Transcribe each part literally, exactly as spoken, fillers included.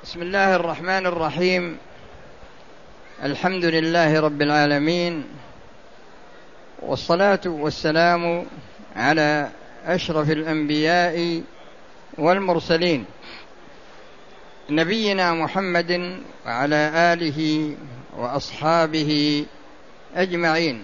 بسم الله الرحمن الرحيم. الحمد لله رب العالمين، والصلاة والسلام على أشرف الأنبياء والمرسلين نبينا محمد وعلى آله وأصحابه أجمعين.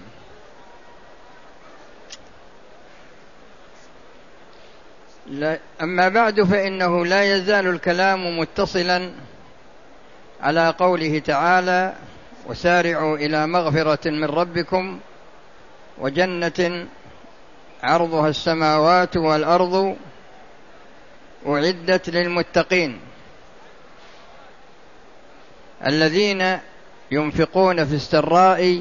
أما بعد، فإنه لا يزال الكلام متصلا على قوله تعالى: وسارعوا إلى مغفرة من ربكم وجنة عرضها السماوات والأرض أعدت للمتقين الذين ينفقون في السراء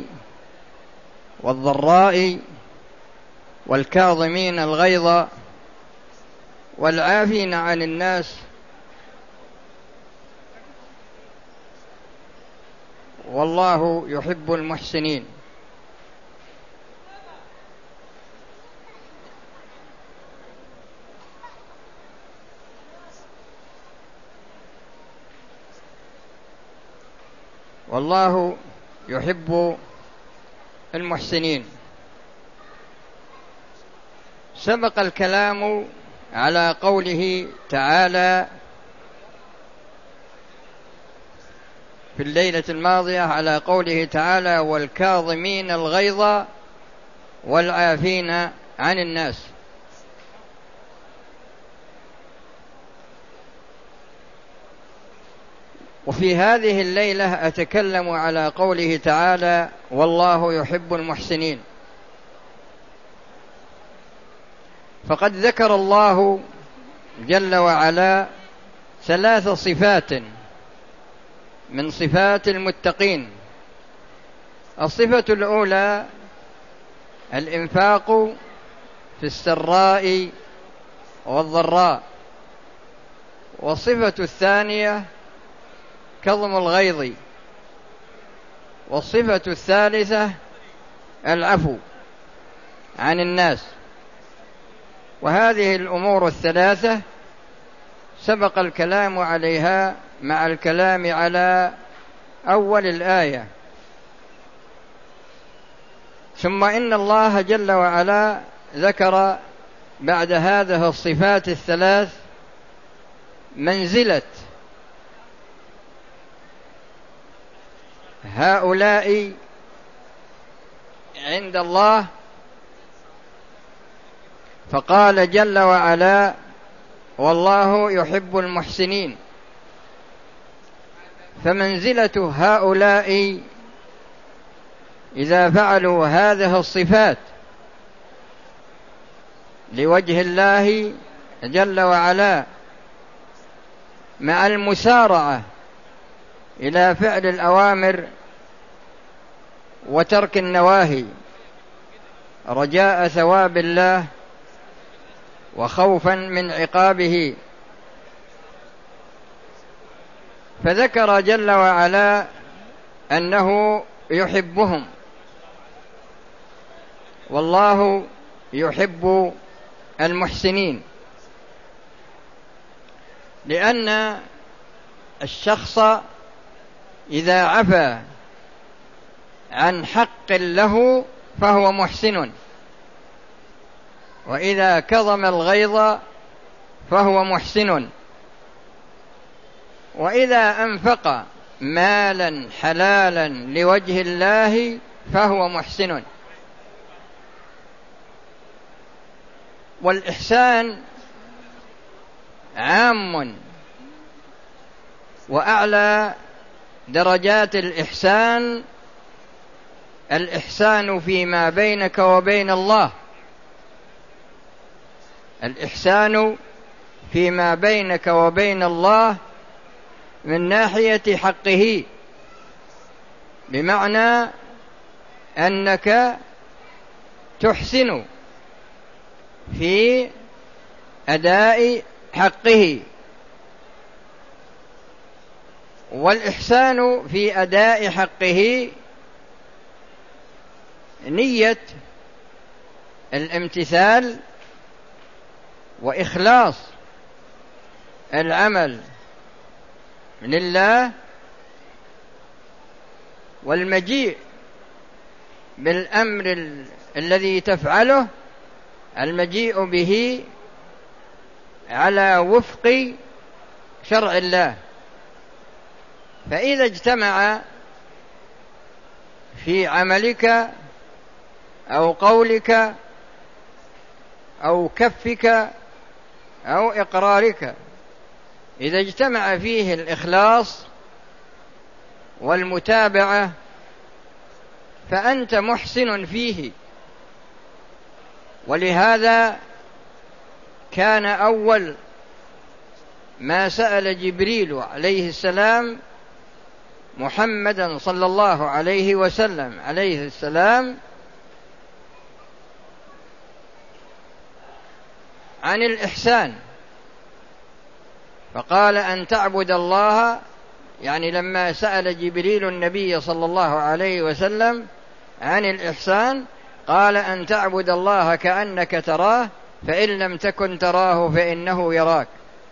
والضراء والكاظمين الغيظ والعافين عن الناس والله يحب المحسنين. والله يحب المحسنين. سبق الكلام على قوله تعالى في الليلة الماضية، على قوله تعالى: والكاظمين الغيظ والعافين عن الناس. وفي هذه الليلة أتكلم على قوله تعالى: والله يحب المحسنين. فقد ذكر الله جل وعلا ثلاث صفات من صفات المتقين. الصفة الأولى الإنفاق في السراء والضراء، والصفة الثانية كظم الغيظ، والصفة الثالثة العفو عن الناس. وهذه الأمور الثلاثة سبق الكلام عليها مع الكلام على أول الآية. ثم إن الله جل وعلا ذكر بعد هذه الصفات الثلاث منزلة هؤلاء عند الله، فقال جل وعلا: والله يحب المحسنين. فمنزلة هؤلاء إذا فعلوا هذه الصفات لوجه الله جل وعلا مع المسارعة إلى فعل الأوامر وترك النواهي رجاء ثواب الله وخوفا من عقابه، فذكر جل وعلا أنه يحبهم. والله يحب المحسنين، لأن الشخص إذا عفا عن حق له فهو محسن، وإذا كظم الغيظ فهو محسن، وإذا أنفق مالا حلالا لوجه الله فهو محسن. والإحسان عام، وأعلى درجات الإحسان الإحسان فيما بينك وبين الله، الإحسان فيما بينك وبين الله من ناحية حقه، بمعنى أنك تحسن في أداء حقه. والإحسان في أداء حقه نية الامتثال وإخلاص العمل من الله، والمجيء بالأمر ال... الذي تفعله المجيء به على وفق شرع الله. فإذا اجتمع في عملك أو قولك أو كفك أو إقرارك، إذا اجتمع فيه الإخلاص والمتابعة فأنت محسن فيه. ولهذا كان أول ما سأل جبريل عليه السلام محمدا صلى الله عليه وسلم عليه السلام عن الإحسان، فقال أن تعبد الله، يعني لما سأل جبريل النبي صلى الله عليه وسلم عن الإحسان قال أن تعبد الله كأنك تراه فإن لم تكن تراه فإنه يراك.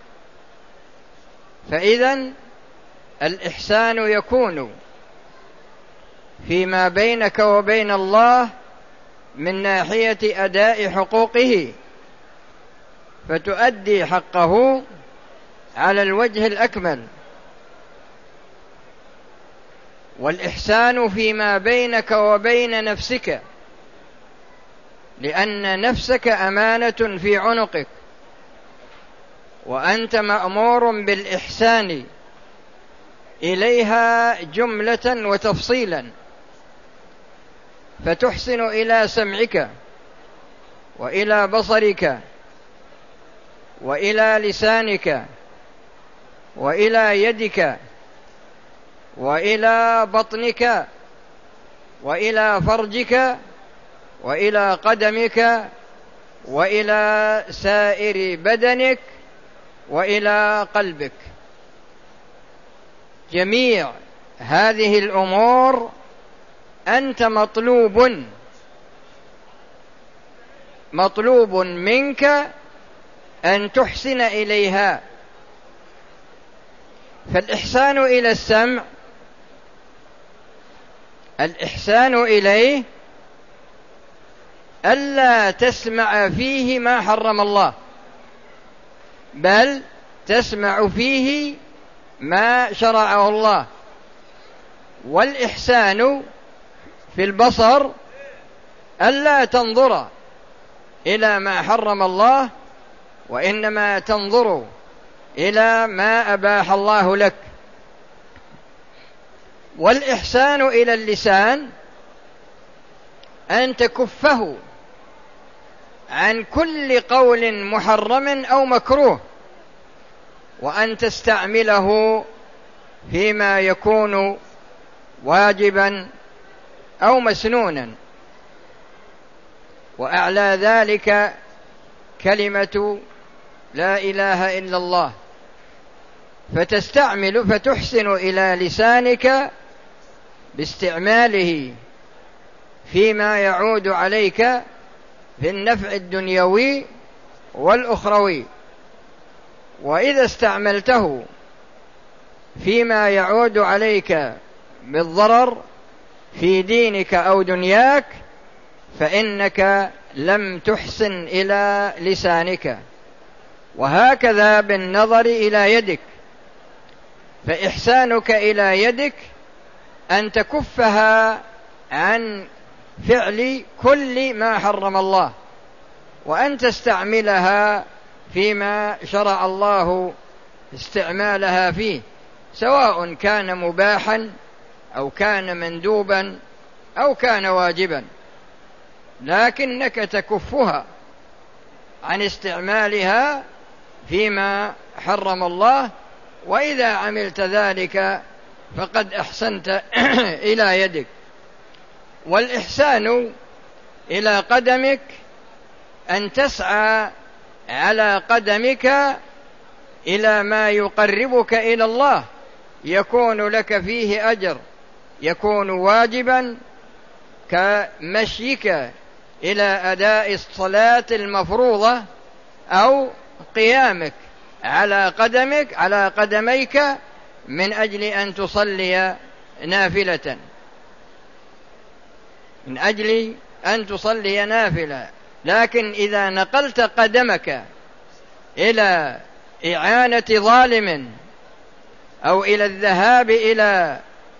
فإذن الإحسان يكون فيما بينك وبين الله من ناحية أداء حقوقه، فتؤدي حقه على الوجه الأكمل، والإحسان فيما بينك وبين نفسك، لأن نفسك أمانة في عنقك، وأنت مأمور بالإحسان إليها جملة وتفصيلا، فتحسن إلى سمعك وإلى بصرك وإلى لسانك وإلى يدك وإلى بطنك وإلى فرجك وإلى قدمك وإلى سائر بدنك وإلى قلبك. جميع هذه الأمور أنت مطلوب مطلوب منك أن تحسن إليها. فالإحسان إلى السمع، الإحسان إليه ألا تسمع فيه ما حرم الله، بل تسمع فيه ما شرعه الله. والإحسان في البصر ألا تنظر إلى ما حرم الله، وإنما تنظر إلى ما أباح الله لك. والإحسان إلى اللسان أن تكفه عن كل قول محرم أو مكروه، وأن تستعمله فيما يكون واجبا أو مسنونا. وأعلى ذلك كلمة لا إله إلا الله، فتستعمل فتحسن إلى لسانك باستعماله فيما يعود عليك في النفع الدنيوي والأخروي. وإذا استعملته فيما يعود عليك بالضرر في دينك أو دنياك فإنك لم تحسن إلى لسانك. وهكذا بالنظر إلى يدك، فإحسانك إلى يدك أن تكفها عن فعل كل ما حرم الله، وأن تستعملها فيما شرع الله استعمالها فيه، سواء كان مباحا أو كان مندوبا أو كان واجبا، لكنك تكفها عن استعمالها فيما حرم الله. وإذا عملت ذلك فقد أحسنت إلى يدك. والإحسان إلى قدمك أن تسعى على قدمك إلى ما يقربك إلى الله، يكون لك فيه أجر، يكون واجبا كمشيك إلى أداء الصلاة المفروضة، أو قيامك على قدمك على قدميك من أجل أن تصلي نافلة، من أجل أن تصلي نافلة. لكن إذا نقلت قدمك إلى إعانة ظالم أو إلى الذهاب إلى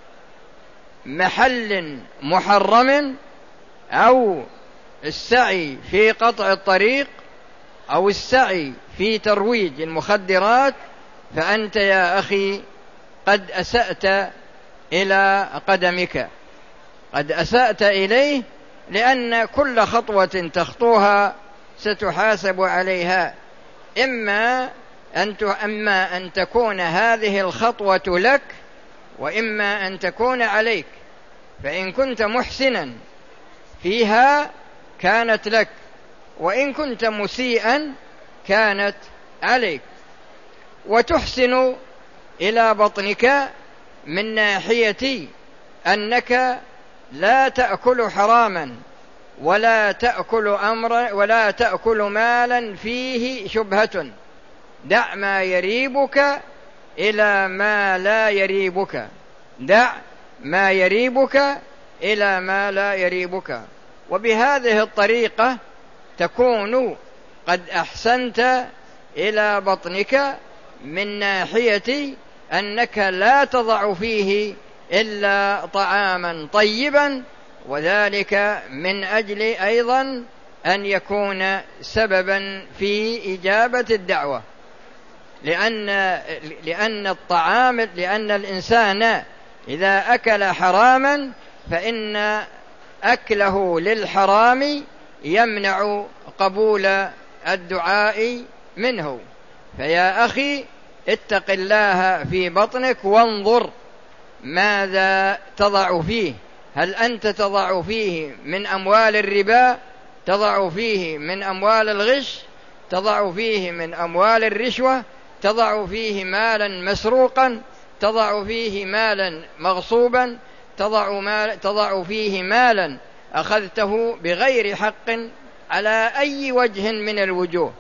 محل محرم أو السعي في قطع الطريق أو السعي في ترويج المخدرات، فأنت يا أخي قد أسأت إلى قدمك، قد أسأت إليه، لأن كل خطوة تخطوها ستحاسب عليها. إما أن أما أن تكون هذه الخطوة لك، وإما أن تكون عليك. فإن كنت محسنا فيها كانت لك، وإن كنت مسيئا كانت عليك. وتحسن إلى بطنك من ناحية أنك لا تأكل حراما، ولا تأكل أمرا، ولا تأكل مالا فيه شبهة. دع ما يريبك إلى ما لا يريبك، دع ما يريبك إلى ما لا يريبك. وبهذه الطريقة تكون قد أحسنت إلى بطنك من ناحية أنك لا تضع فيه إلا طعاما طيبا، وذلك من أجل أيضا أن يكون سببا في إجابة الدعوة. لأن لأن الطعام لأن الإنسان إذا أكل حراما فإن أكله للحرام يمنع قبول الدعاء منه. فيا أخي اتق الله في بطنك وانظر ماذا تضع فيه. هل أنت تضع فيه من أموال الربا، تضع فيه من أموال الغش، تضع فيه من أموال الرشوة، تضع فيه مالا مسروقا، تضع فيه مالا مغصوبا، تضع, مال تضع فيه مالا أخذته بغير حق على أي وجه من الوجوه.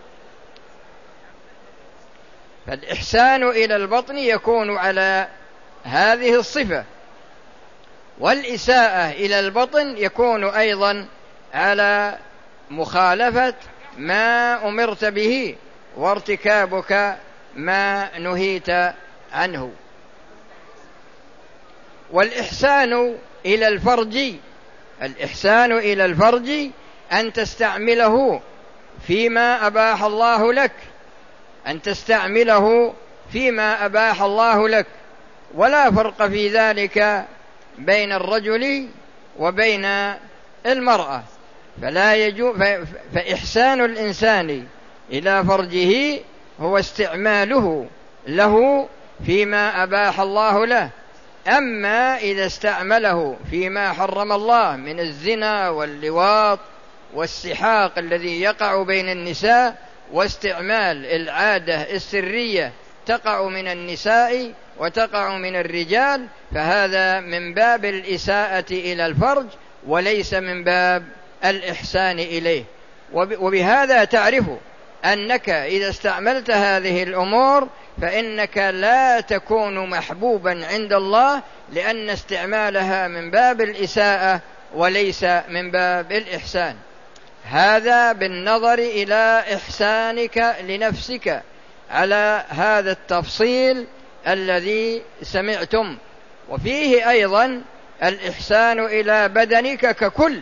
فالإحسان إلى البطن يكون على هذه الصفة، والإساءة إلى البطن يكون أيضا على مخالفة ما أمرت به وارتكابك ما نهيت عنه. والإحسان إلى الفرج، الإحسان إلى الفرج أن تستعمله فيما أباح الله لك، أن تستعمله فيما أباح الله لك، ولا فرق في ذلك بين الرجل وبين المرأة. فلا يجوز فإحسان الإنسان إلى فرجه هو استعماله له فيما أباح الله له. أما إذا استعمله فيما حرم الله من الزنا واللواط والسحاق الذي يقع بين النساء، واستعمال العادة السرية تقع من النساء وتقع من الرجال، فهذا من باب الإساءة إلى الفرج وليس من باب الإحسان إليه. وبهذا تعرف أنك إذا استعملت هذه الأمور فإنك لا تكون محبوبا عند الله، لأن استعمالها من باب الإساءة وليس من باب الإحسان. هذا بالنظر إلى إحسانك لنفسك على هذا التفصيل الذي سمعتم. وفيه أيضا الإحسان إلى بدنك ككل،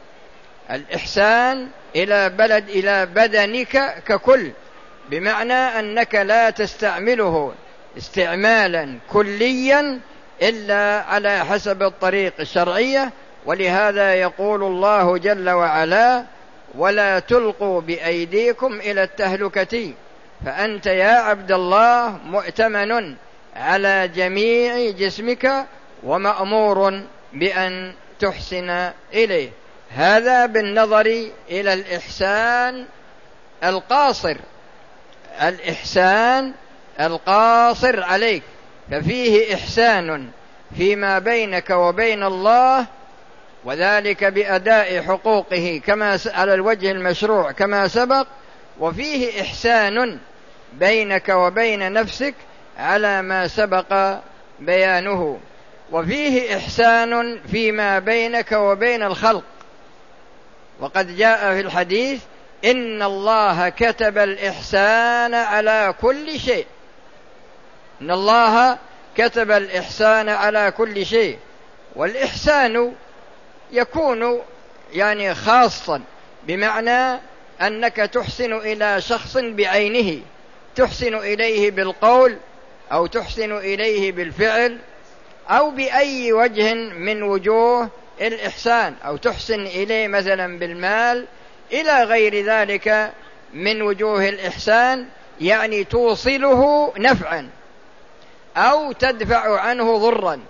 الإحسان إلى بلد إلى بدنك ككل، بمعنى أنك لا تستعمله استعمالا كليا إلا على حسب الطريق الشرعية. ولهذا يقول الله جل وعلا: ولا تلقوا بأيديكم إلى التهلكة. فأنت يا عبد الله مؤتمن على جميع جسمك ومأمور بأن تحسن إليه. هذا بالنظر إلى الإحسان القاصر، الإحسان القاصر عليك. ففيه إحسان فيما بينك وبين الله، وذلك بأداء حقوقه كما على الوجه المشروع كما سبق. وفيه إحسان بينك وبين نفسك على ما سبق بيانه. وفيه إحسان فيما بينك وبين الخلق، وقد جاء في الحديث: إن الله كتب الإحسان على كل شيء. إن الله كتب الإحسان على كل شيء. والإحسان يكون يعني خاصا، بمعنى أنك تحسن إلى شخص بعينه، تحسن إليه بالقول أو تحسن إليه بالفعل أو بأي وجه من وجوه الإحسان، أو تحسن إليه مثلا بالمال إلى غير ذلك من وجوه الإحسان، يعني توصله نفعا أو تدفع عنه ضرا،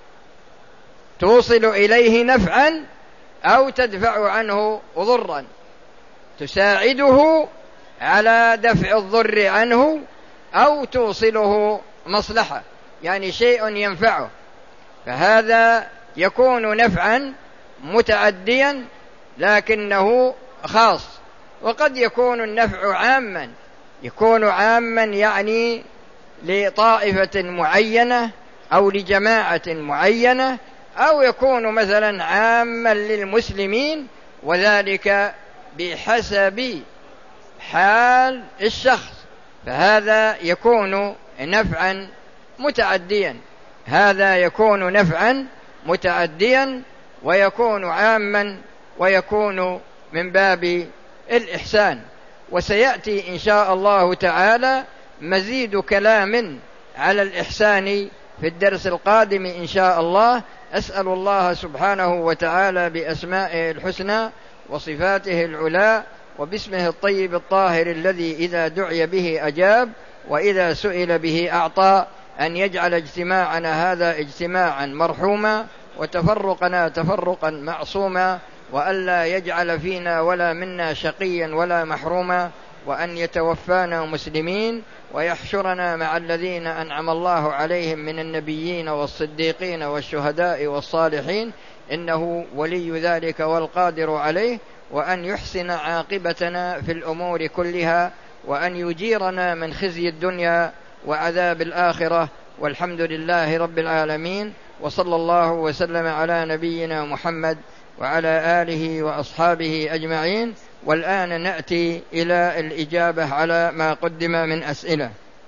توصل إليه نفعا أو تدفع عنه ضرا، تساعده على دفع الضر عنه أو توصله مصلحة، يعني شيء ينفعه، فهذا يكون نفعا متعديا لكنه خاص. وقد يكون النفع عاما، يكون عاما يعني لطائفة معينة أو لجماعة معينة، أو يكون مثلا عاما للمسلمين، وذلك بحسب حال الشخص، فهذا يكون نفعا متعديا، هذا يكون نفعا متعديا ويكون عاما ويكون من باب الإحسان. وسيأتي إن شاء الله تعالى مزيد كلام على الإحسان في الدرس القادم إن شاء الله. أسأل الله سبحانه وتعالى بأسمائه الحسنى وصفاته العلى وباسمه الطيب الطاهر الذي إذا دعي به أجاب وإذا سئل به أعطى، أن يجعل اجتماعنا هذا اجتماعا مرحوما وتفرقنا تفرقا معصوما، وألا يجعل فينا ولا منا شقيا ولا محروما، وأن يتوفانا مسلمين ويحشرنا مع الذين أنعم الله عليهم من النبيين والصديقين والشهداء والصالحين، إنه ولي ذلك والقادر عليه، وأن يحسن عاقبتنا في الأمور كلها، وأن يجيرنا من خزي الدنيا وعذاب الآخرة، والحمد لله رب العالمين. وصلى الله وسلم على نبينا محمد وعلى آله وأصحابه أجمعين. والآن نأتي إلى الإجابة على ما قدم من أسئلة.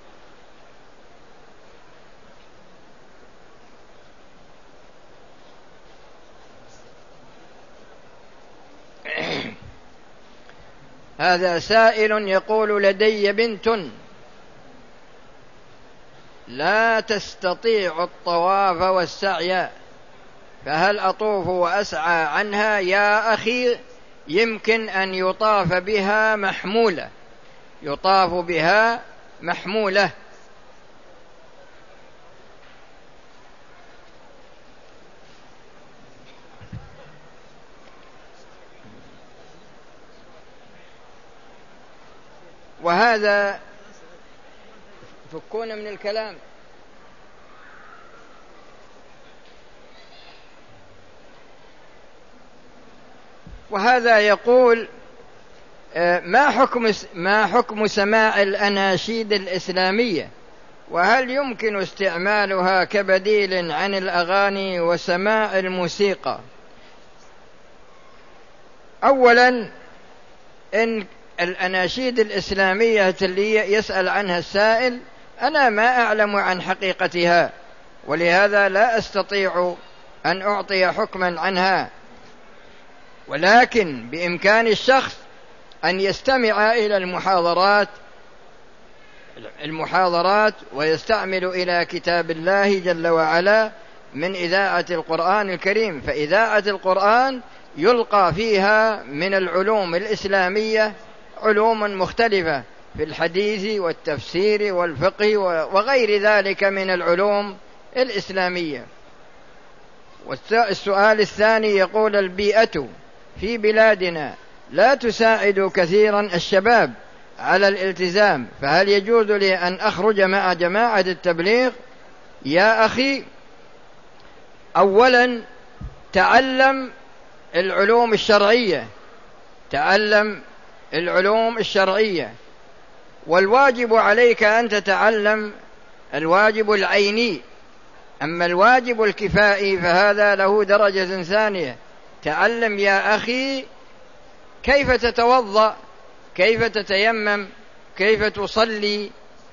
هذا سائل يقول: لدي بنت لا تستطيع الطواف والسعي، فهل أطوف وأسعى عنها؟ يا أخي، يمكن أن يطاف بها محمولة، يطاف بها محمولة. وهذا فكون من الكلام. وهذا يقول: ما حكم ما حكم سماع الأناشيد الإسلامية، وهل يمكن استعمالها كبديل عن الأغاني وسماع الموسيقى؟ أولا، إن الأناشيد الإسلامية اللي يسأل عنها السائل أنا ما أعلم عن حقيقتها، ولهذا لا أستطيع أن أعطي حكما عنها، ولكن بإمكان الشخص أن يستمع إلى المحاضرات المحاضرات ويستعمل إلى كتاب الله جل وعلا من إذاعة القرآن الكريم، فإذاعة القرآن يلقى فيها من العلوم الإسلامية علوم مختلفة في الحديث والتفسير والفقه وغير ذلك من العلوم الإسلامية. والسؤال الثاني يقول: البيئة في بلادنا لا تساعد كثيرا الشباب على الالتزام، فهل يجوز لي أن أخرج مع جماعة التبليغ؟ يا أخي، أولا تعلم العلوم الشرعية، تعلم العلوم الشرعية، والواجب عليك أن تتعلم الواجب العيني. أما الواجب الكفائي فهذا له درجة ثانية. تعلم يا أخي كيف تتوضأ، كيف تتيمم، كيف تصلي،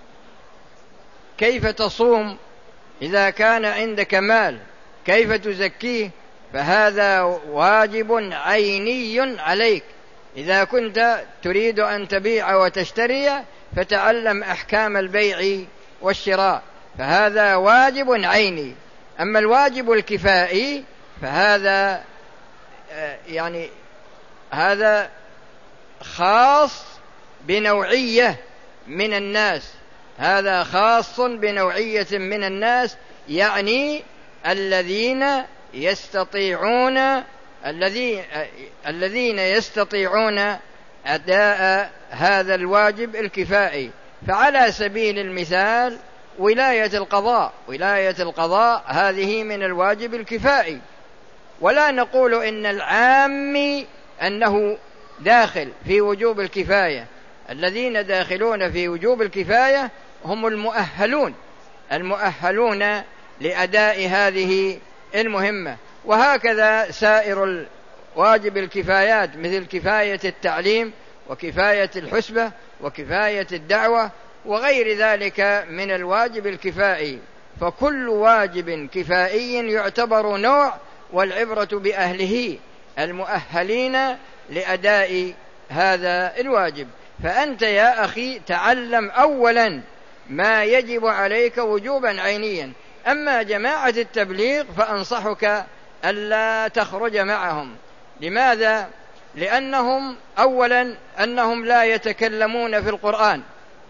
كيف تصوم، إذا كان عندك مال كيف تزكيه، فهذا واجب عيني عليك. إذا كنت تريد أن تبيع وتشتري فتعلم أحكام البيع والشراء، فهذا واجب عيني. أما الواجب الكفائي فهذا يعني هذا خاص بنوعية من الناس، هذا خاص بنوعية من الناس، يعني الذين يستطيعون الذين الذين يستطيعون أداء هذا الواجب الكفائي. فعلى سبيل المثال ولاية القضاء، ولاية القضاء هذه من الواجب الكفائي، ولا نقول إن العام أنه داخل في وجوب الكفاية. الذين داخلون في وجوب الكفاية هم المؤهلون المؤهلون لأداء هذه المهمة. وهكذا سائر واجب الكفايات مثل كفاية التعليم وكفاية الحسبة وكفاية الدعوة وغير ذلك من الواجب الكفائي. فكل واجب كفائي يعتبر نوع، والعبرة بأهله المؤهلين لأداء هذا الواجب. فأنت يا أخي تعلم أولا ما يجب عليك وجوبا عينيا. أما جماعة التبليغ فأنصحك ألا تخرج معهم. لماذا؟ لأنهم أولا أنهم لا يتكلمون في القرآن،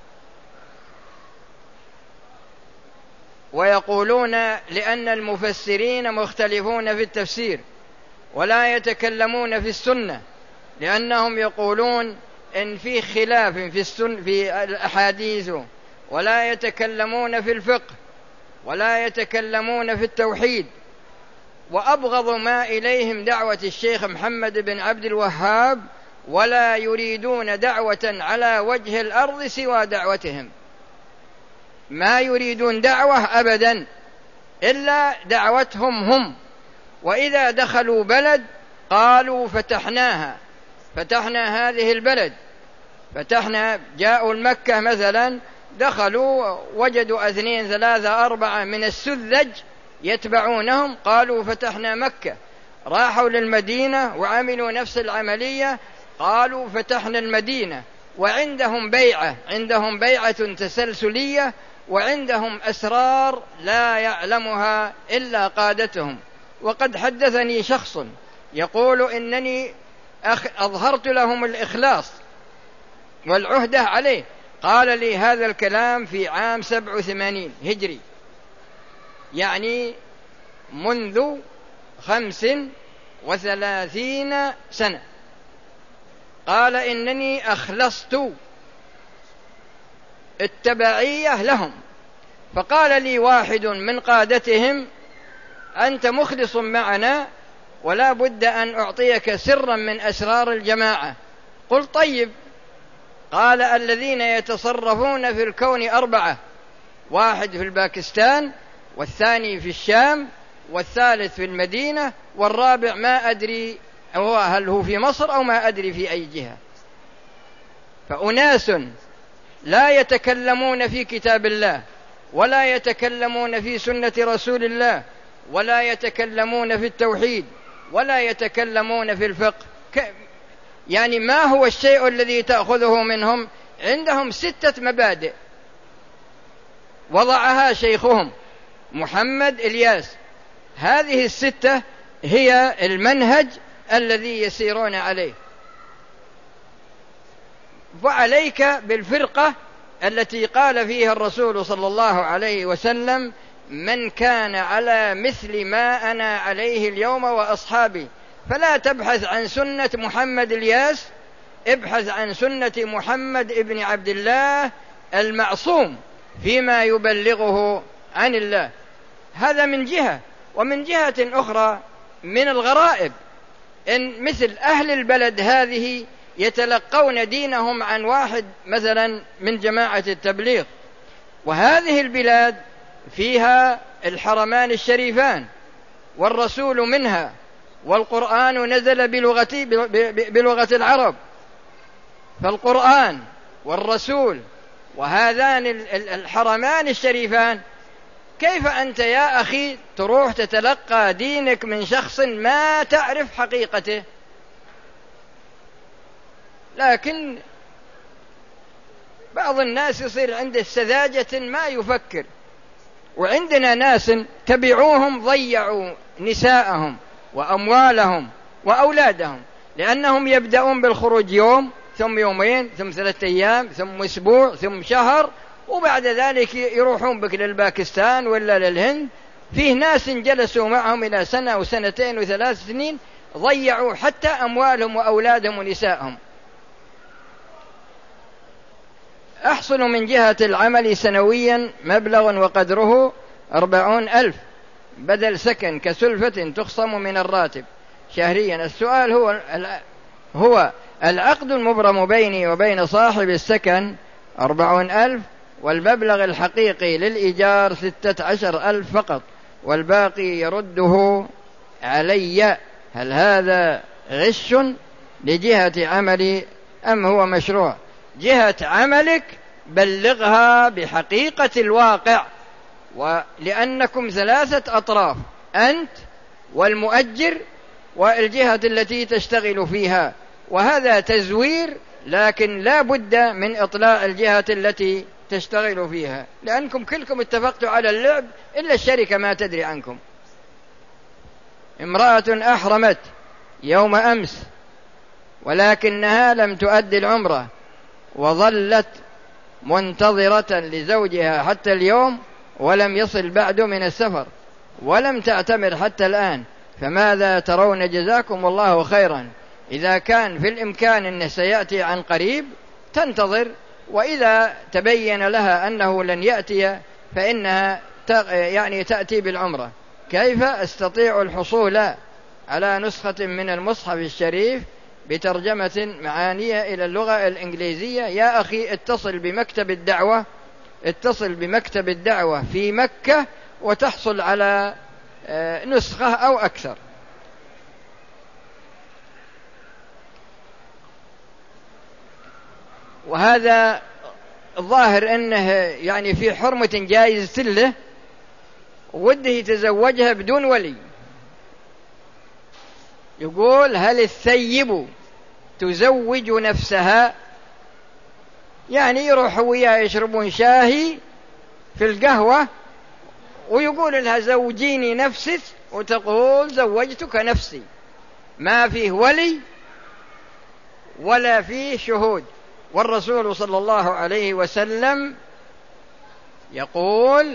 ويقولون لأن المفسرين مختلفون في التفسير، ولا يتكلمون في السنة لأنهم يقولون إن في خلاف في السنة في الأحاديث، ولا يتكلمون في الفقه، ولا يتكلمون في التوحيد. وأبغض ما إليهم دعوة الشيخ محمد بن عبد الوهاب، ولا يريدون دعوة على وجه الأرض سوى دعوتهم، ما يريدون دعوة أبدا إلا دعوتهم هم. وإذا دخلوا بلد قالوا فتحناها، فتحنا هذه البلد، فتحنا. جاءوا المكة مثلا، دخلوا وجدوا اثنين ثلاثة أربعة من السذج يتبعونهم، قالوا فتحنا مكة. راحوا للمدينة وعملوا نفس العملية، قالوا فتحنا المدينة. وعندهم بيعة، عندهم بيعة تسلسلية، وعندهم أسرار لا يعلمها إلا قادتهم. وقد حدثني شخص يقول إنني أظهرت لهم الإخلاص والعهدة عليه، قال لي هذا الكلام في عام سبع وثمانين هجري، يعني منذ خمس وثلاثين سنة. قال إنني أخلصت التبعية لهم، فقال لي واحد من قادتهم أنت مخلص معنا ولا بد أن أعطيك سرا من أسرار الجماعة. قل طيب. قال الذين يتصرفون في الكون أربعة، واحد في الباكستان، والثاني في الشام، والثالث في المدينة، والرابع ما أدري هو هل هو في مصر أو ما أدري في أي جهة. فأناس لا يتكلمون في كتاب الله، ولا يتكلمون في سنة رسول الله، ولا يتكلمون في التوحيد، ولا يتكلمون في الفقه. يعني ما هو الشيء الذي تأخذه منهم؟ عندهم ستة مبادئ وضعها شيخهم محمد إلياس. هذه الستة هي المنهج الذي يسيرون عليه. وعليك بالفرقة التي قال فيها الرسول صلى الله عليه وسلم من كان على مثل ما أنا عليه اليوم وأصحابي. فلا تبحث عن سنة محمد إلياس، ابحث عن سنة محمد ابن عبد الله المعصوم فيما يبلغه عن الله. هذا من جهة. ومن جهة أخرى من الغرائب إن مثل أهل البلد هذه يتلقون دينهم عن واحد مثلا من جماعة التبليغ، وهذه البلاد فيها الحرمان الشريفان والرسول منها، والقرآن نزل بلغة, بلغة العرب، فالقرآن والرسول وهذان الحرمان الشريفان، كيف أنت يا أخي تروح تتلقى دينك من شخص ما تعرف حقيقته؟ لكن بعض الناس يصير عنده سذاجة ما يفكر، وعندنا ناس تبعوهم ضيعوا نساءهم وأموالهم وأولادهم، لأنهم يبدأون بالخروج يوم ثم يومين ثم ثلاثة أيام ثم أسبوع ثم شهر، وبعد ذلك يروحون بك للباكستان ولا للهند. فيه ناس جلسوا معهم إلى سنة وسنتين وثلاث سنين ضيعوا حتى أموالهم وأولادهم ونسائهم. أحصل من جهة العمل سنويا مبلغ وقدره أربعون ألف بدل سكن كسلفة تخصم من الراتب شهريا. السؤال هو هو العقد المبرم بيني وبين صاحب السكن أربعون ألف، والمبلغ الحقيقي للإيجار ستة عشر ألف فقط، والباقي يرده علي. هل هذا غش لجهة عملي أم هو مشروع؟ جهة عملك بلغها بحقيقة الواقع، ولأنكم ثلاثة أطراف، أنت والمؤجر والجهة التي تشتغل فيها، وهذا تزوير، لكن لا بد من إطلاع الجهة التي تشتغل فيها، لأنكم كلكم اتفقتوا على اللعب إلا الشركة ما تدري عنكم. امرأة أحرمت يوم أمس ولكنها لم تؤدي العمرة، وظلت منتظرة لزوجها حتى اليوم ولم يصل بعد من السفر، ولم تعتمر حتى الآن، فماذا ترون؟ جزاكم الله خيرا. إذا كان في الإمكان أنه سيأتي عن قريب تنتظر، وإذا تبين لها أنه لن يأتي فإنها يعني تأتي بالعمرة. كيف أستطيع الحصول على نسخة من المصحف الشريف بترجمة معانية إلى اللغة الإنجليزية؟ يا أخي اتصل بمكتب الدعوة، اتصل بمكتب الدعوة في مكة وتحصل على نسخة أو أكثر. وهذا الظاهر أنه يعني في حرمة جائزة له، وده يتزوجها بدون ولي. يقول: هل الثيب تزوج نفسها؟ يعني يروحوا وياه يشربون شاهي في القهوة ويقول لها زوجيني نفسك، وتقول زوجتك نفسي. ما فيه ولي ولا فيه شهود. والرسول صلى الله عليه وسلم يقول: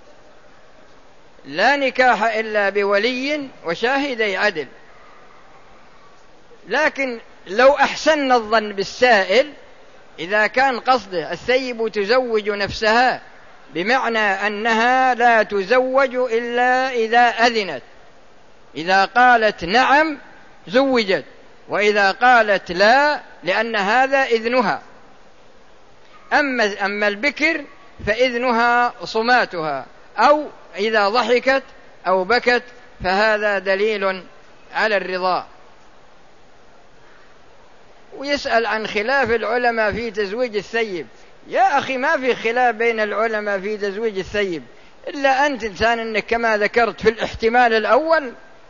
لا نكاح إلا بولي وشاهدي عدل. لكن لو أحسن الظن بالسائل، إذا كان قصده الثيب تزوج نفسها بمعنى أنها لا تزوج إلا إذا أذنت، إذا قالت نعم زوجت، وإذا قالت لا لأن هذا إذنها. أما, أما البكر فإذنها صماتها، أو إذا ضحكت أو بكت فهذا دليل على الرضا. ويسأل عن خلاف العلماء في تزويج الثيب. يا أخي ما في خلاف بين العلماء في تزويج الثيب، إلا أنت إنسان أنك كما ذكرت في الاحتمال الأول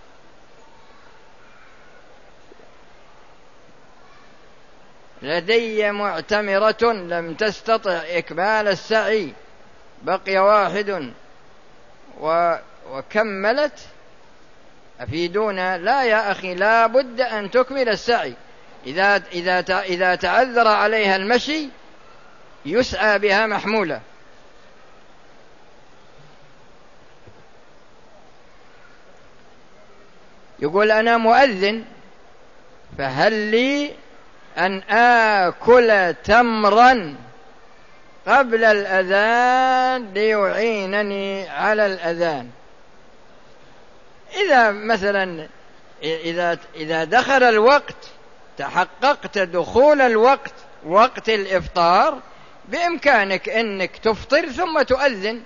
لدي معتمرة لم تستطع إكمال السعي، بقي واحد و... وكملت، أفيدونا. لا يا أخي، لا بد أن تكمل السعي. إذا, إذا, إذا تعذر عليها المشي يسعى بها محمولة. يقول: أنا مؤذن، فهل لي أن آكل تمرا قبل الأذان ليعينني على الأذان؟ إذا مثلا إذا, إذا دخل الوقت، تحققت دخول الوقت، وقت الإفطار، بإمكانك أنك تفطر ثم تؤذن،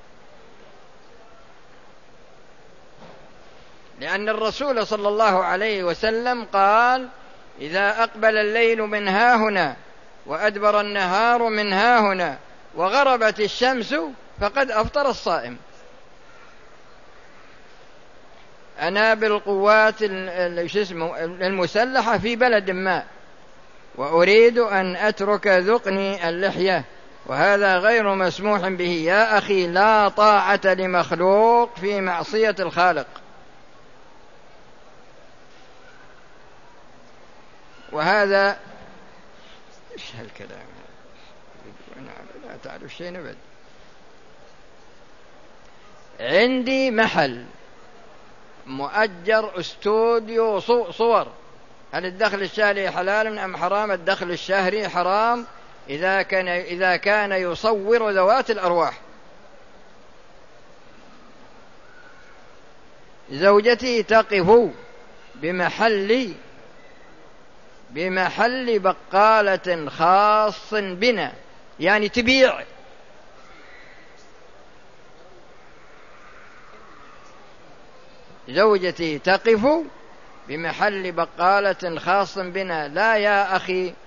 لأن الرسول صلى الله عليه وسلم قال: إذا أقبل الليل من هاهنا وأدبر النهار من هاهنا وغربت الشمس فقد أفطر الصائم. أنا بالقوات المسلحة في بلد ما وأريد أن أترك ذقني اللحية، وهذا غير مسموح به. يا أخي، لا طاعة لمخلوق في معصية الخالق. وهذا إيش هالكلام؟ لا تعرف شيء نبد. عندي محل مؤجر استوديو صور، هل الدخل الشهري حلال أم حرام؟ الدخل الشهري حرام إذا كان إذا كان يصور ذوات الأرواح. زوجتي تقف بمحل بمحل بقالة خاص بنا، يعني تبيع. زوجتي تقف بمحل بقالة خاص بنا. لا يا أخي،